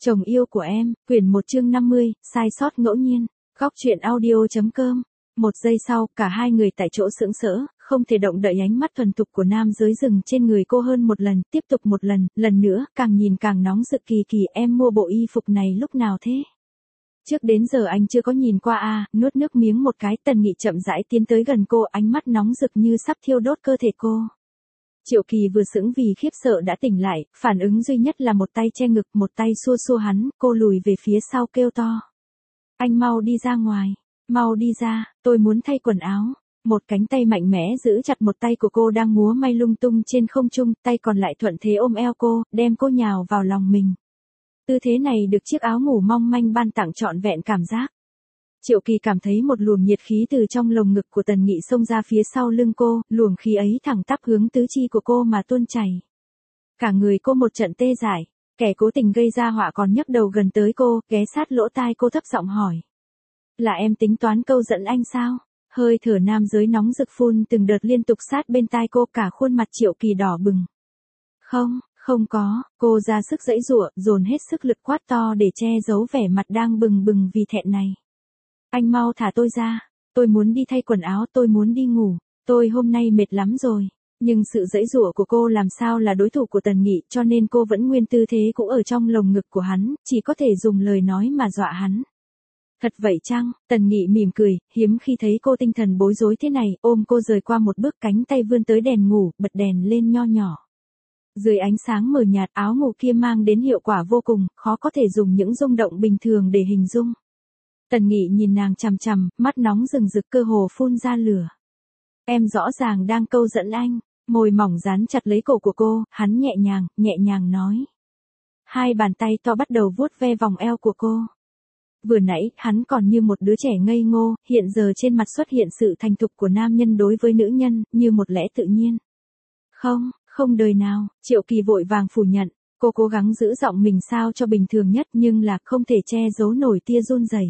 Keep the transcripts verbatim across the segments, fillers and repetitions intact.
Chồng yêu của em, quyển một chương năm mươi, sai sót ngẫu nhiên. Góc truyện audio.com. Một giây sau, cả hai người tại chỗ sững sỡ, không thể động đậy ánh mắt thuần thục của nam giới rừng trên người cô hơn một lần, tiếp tục một lần, lần nữa, càng nhìn càng nóng rực. Kỳ Kỳ, em mua bộ y phục này lúc nào thế? Trước đến giờ anh chưa có nhìn qua à, nuốt nước miếng một cái. Tần Nghị chậm rãi tiến tới gần cô, ánh mắt nóng rực như sắp thiêu đốt cơ thể cô. Triệu Kỳ vừa sững vì khiếp sợ đã tỉnh lại, phản ứng duy nhất là một tay che ngực, một tay xua xua hắn. Cô lùi về phía sau kêu to: anh mau đi ra ngoài, mau đi ra, tôi muốn thay quần áo. Một cánh tay mạnh mẽ giữ chặt một tay của cô đang múa may lung tung trên không trung, tay còn lại thuận thế ôm eo cô, đem cô nhào vào lòng mình. Tư thế này được chiếc áo ngủ mong manh ban tặng trọn vẹn cảm giác. Triệu Kỳ cảm thấy một luồng nhiệt khí từ trong lồng ngực của Tần Nghị xông ra phía sau lưng cô, luồng khí ấy thẳng tắp hướng tứ chi của cô mà tuôn chảy. Cả người cô một trận tê dại, kẻ cố tình gây ra họa còn nhấc đầu gần tới cô, ghé sát lỗ tai cô thấp giọng hỏi: là em tính toán câu dẫn anh sao? Hơi thở nam giới nóng rực phun từng đợt liên tục sát bên tai cô, cả khuôn mặt Triệu Kỳ đỏ bừng. Không, không có, cô ra sức giãy giụa, dồn hết sức lực quát to để che giấu vẻ mặt đang bừng bừng vì thẹn này. Anh mau thả tôi ra, tôi muốn đi thay quần áo, tôi muốn đi ngủ, tôi hôm nay mệt lắm rồi. Nhưng sự giãy giụa của cô làm sao là đối thủ của Tần Nghị, cho nên cô vẫn nguyên tư thế cũng ở trong lồng ngực của hắn, chỉ có thể dùng lời nói mà dọa hắn. Thật vậy chăng? Tần Nghị mỉm cười, hiếm khi thấy cô tinh thần bối rối thế này, ôm cô rời qua một bước, cánh tay vươn tới đèn ngủ, bật đèn lên nho nhỏ. Dưới ánh sáng mờ nhạt, áo ngủ kia mang đến hiệu quả vô cùng, khó có thể dùng những rung động bình thường để hình dung. Tần Nghị nhìn nàng chằm chằm, mắt nóng rừng rực, cơ hồ phun ra lửa. Em rõ ràng đang câu dẫn anh. Môi mỏng dán chặt lấy cổ của cô, hắn nhẹ nhàng, nhẹ nhàng nói. Hai bàn tay to bắt đầu vuốt ve vòng eo của cô. Vừa nãy, hắn còn như một đứa trẻ ngây ngô, hiện giờ trên mặt xuất hiện sự thành thục của nam nhân đối với nữ nhân, như một lẽ tự nhiên. Không, không đời nào, Triệu Kỳ vội vàng phủ nhận. Cô cố gắng giữ giọng mình sao cho bình thường nhất, nhưng là không thể che giấu nổi tia run rẩy.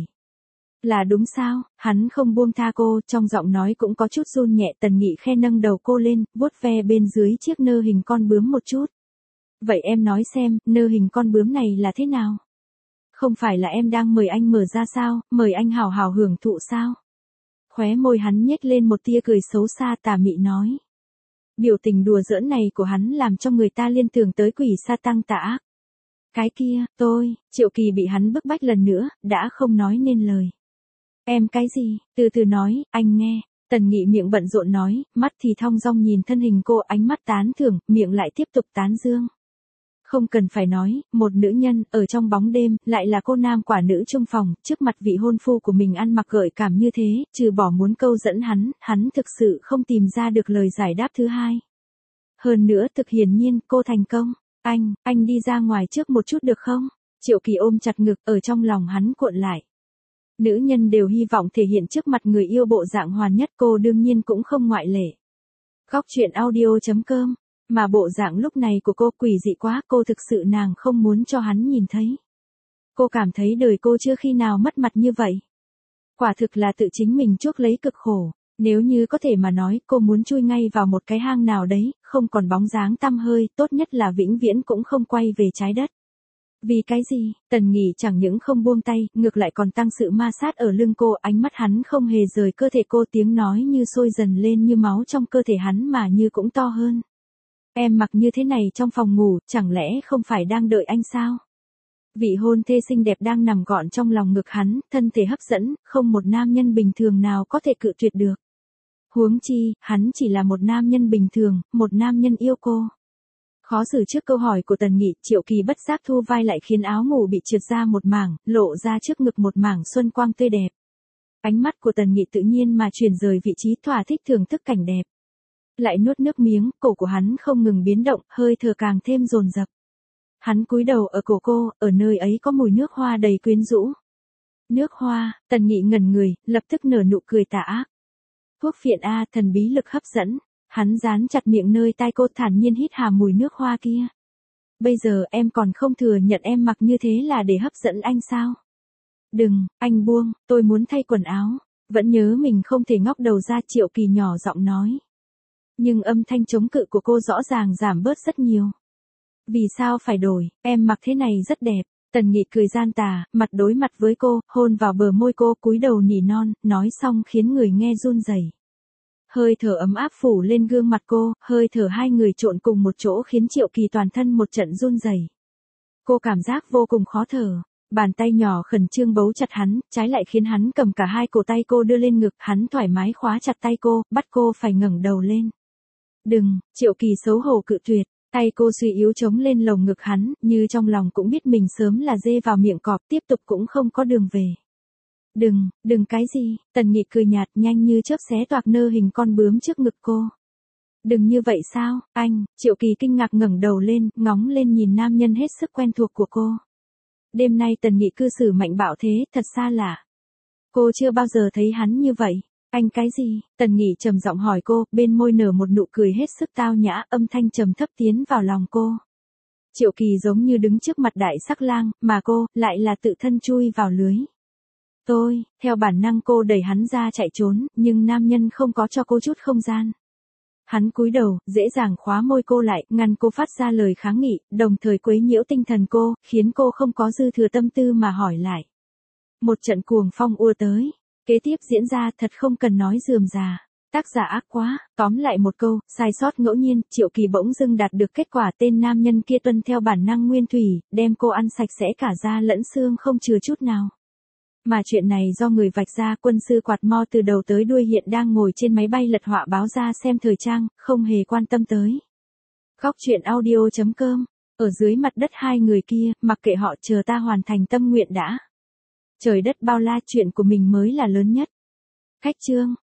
Là đúng sao? Hắn không buông tha cô, trong giọng nói cũng có chút run nhẹ. Tần Nghị khe nâng đầu cô lên, vuốt ve bên dưới chiếc nơ hình con bướm một chút. Vậy em nói xem, nơ hình con bướm này là thế nào? Không phải là em đang mời anh mở ra sao, mời anh hào hào hưởng thụ sao? Khóe môi hắn nhếch lên một tia cười xấu xa, tà mị nói. Biểu tình đùa giỡn này của hắn làm cho người ta liên tưởng tới quỷ sa tăng tà ác. Cái kia, tôi, Triệu Kỳ bị hắn bức bách lần nữa, đã không nói nên lời. Em cái gì? Từ từ nói, anh nghe. Tần Nghị miệng bận rộn nói, mắt thì thong dong nhìn thân hình cô, ánh mắt tán thưởng, miệng lại tiếp tục tán dương. Không cần phải nói, một nữ nhân, ở trong bóng đêm, lại là cô nam quả nữ chung phòng, trước mặt vị hôn phu của mình ăn mặc gợi cảm như thế, trừ bỏ muốn câu dẫn hắn, hắn thực sự không tìm ra được lời giải đáp thứ hai. Hơn nữa thực hiển nhiên, cô thành công. Anh, anh đi ra ngoài trước một chút được không? Triệu Kỳ ôm chặt ngực, ở trong lòng hắn cuộn lại. Nữ nhân đều hy vọng thể hiện trước mặt người yêu bộ dạng hoàn nhất, cô đương nhiên cũng không ngoại lệ. Góc truyện audio.com. Mà bộ dạng lúc này của cô quỷ dị quá, cô thực sự nàng không muốn cho hắn nhìn thấy. Cô cảm thấy đời cô chưa khi nào mất mặt như vậy. Quả thực là tự chính mình chuốc lấy cực khổ. Nếu như có thể mà nói, cô muốn chui ngay vào một cái hang nào đấy, không còn bóng dáng tăm hơi, tốt nhất là vĩnh viễn cũng không quay về trái đất. Vì cái gì? Tần Nghị chẳng những không buông tay, ngược lại còn tăng sự ma sát ở lưng cô, ánh mắt hắn không hề rời cơ thể cô, tiếng nói như sôi dần lên như máu trong cơ thể hắn mà như cũng to hơn. Em mặc như thế này trong phòng ngủ, chẳng lẽ không phải đang đợi anh sao? Vị hôn thê xinh đẹp đang nằm gọn trong lòng ngực hắn, thân thể hấp dẫn, không một nam nhân bình thường nào có thể cự tuyệt được. Huống chi, hắn chỉ là một nam nhân bình thường, một nam nhân yêu cô. Khó xử trước câu hỏi của Tần Nghị, Triệu Kỳ bất giác thu vai lại khiến áo ngủ bị trượt ra một mảng, lộ ra trước ngực một mảng xuân quang tươi đẹp. Ánh mắt của Tần Nghị tự nhiên mà chuyển rời vị trí, thỏa thích thưởng thức cảnh đẹp. Lại nuốt nước miếng, cổ của hắn không ngừng biến động, hơi thở càng thêm dồn dập. Hắn cúi đầu ở cổ cô, ở nơi ấy có mùi nước hoa đầy quyến rũ. Nước hoa? Tần Nghị ngẩn người, lập tức nở nụ cười tà ác. Thuốc phiện A, thần bí lực hấp dẫn. Hắn dán chặt miệng nơi tai cô, thản nhiên hít hà mùi nước hoa kia. Bây giờ em còn không thừa nhận em mặc như thế là để hấp dẫn anh sao? Đừng, anh buông, tôi muốn thay quần áo. Vẫn nhớ mình không thể ngóc đầu ra, Triệu Kỳ nhỏ giọng nói. Nhưng âm thanh chống cự của cô rõ ràng giảm bớt rất nhiều. Vì sao phải đổi, em mặc thế này rất đẹp. Tần Nghị cười gian tà, mặt đối mặt với cô, hôn vào bờ môi cô, cúi đầu nỉ non, nói xong khiến người nghe run rẩy. Hơi thở ấm áp phủ lên gương mặt cô, hơi thở hai người trộn cùng một chỗ khiến Triệu Kỳ toàn thân một trận run rẩy. Cô cảm giác vô cùng khó thở. Bàn tay nhỏ khẩn trương bấu chặt hắn, trái lại khiến hắn cầm cả hai cổ tay cô đưa lên ngực, hắn thoải mái khóa chặt tay cô, bắt cô phải ngẩng đầu lên. Đừng, Triệu Kỳ xấu hổ cự tuyệt, tay cô suy yếu chống lên lồng ngực hắn, như trong lòng cũng biết mình sớm là dê vào miệng cọp, tiếp tục cũng không có đường về. Đừng, đừng cái gì, Tần Nghị cười nhạt nhanh như chớp xé toạc nơ hình con bướm trước ngực cô. Đừng như vậy sao, anh, Triệu Kỳ kinh ngạc ngẩng đầu lên, ngóng lên nhìn nam nhân hết sức quen thuộc của cô. Đêm nay Tần Nghị cư xử mạnh bạo thế, thật xa lạ. Cô chưa bao giờ thấy hắn như vậy. Anh cái gì? Tần Nghị trầm giọng hỏi cô, bên môi nở một nụ cười hết sức tao nhã, âm thanh trầm thấp tiến vào lòng cô. Triệu Kỳ giống như đứng trước mặt đại sắc lang, mà cô, lại là tự thân chui vào lưới. Tôi, theo bản năng cô đẩy hắn ra chạy trốn, nhưng nam nhân không có cho cô chút không gian. Hắn cúi đầu, dễ dàng khóa môi cô lại, ngăn cô phát ra lời kháng nghị, đồng thời quấy nhiễu tinh thần cô, khiến cô không có dư thừa tâm tư mà hỏi lại. Một trận cuồng phong ùa tới. Kế tiếp diễn ra thật không cần nói rườm rà. Tác giả ác quá, tóm lại một câu, sai sót ngẫu nhiên, Triệu Kỳ bỗng dưng đạt được kết quả, tên nam nhân kia tuân theo bản năng nguyên thủy, đem cô ăn sạch sẽ cả da lẫn xương không chừa chút nào. Mà chuyện này do người vạch ra, quân sư quạt mo từ đầu tới đuôi hiện đang ngồi trên máy bay lật họa báo ra xem thời trang, không hề quan tâm tới. Góc truyện audio chấm com, ở dưới mặt đất hai người kia, mặc kệ họ, chờ ta hoàn thành tâm nguyện đã. Trời đất bao la, chuyện của mình mới là lớn nhất. Khách chương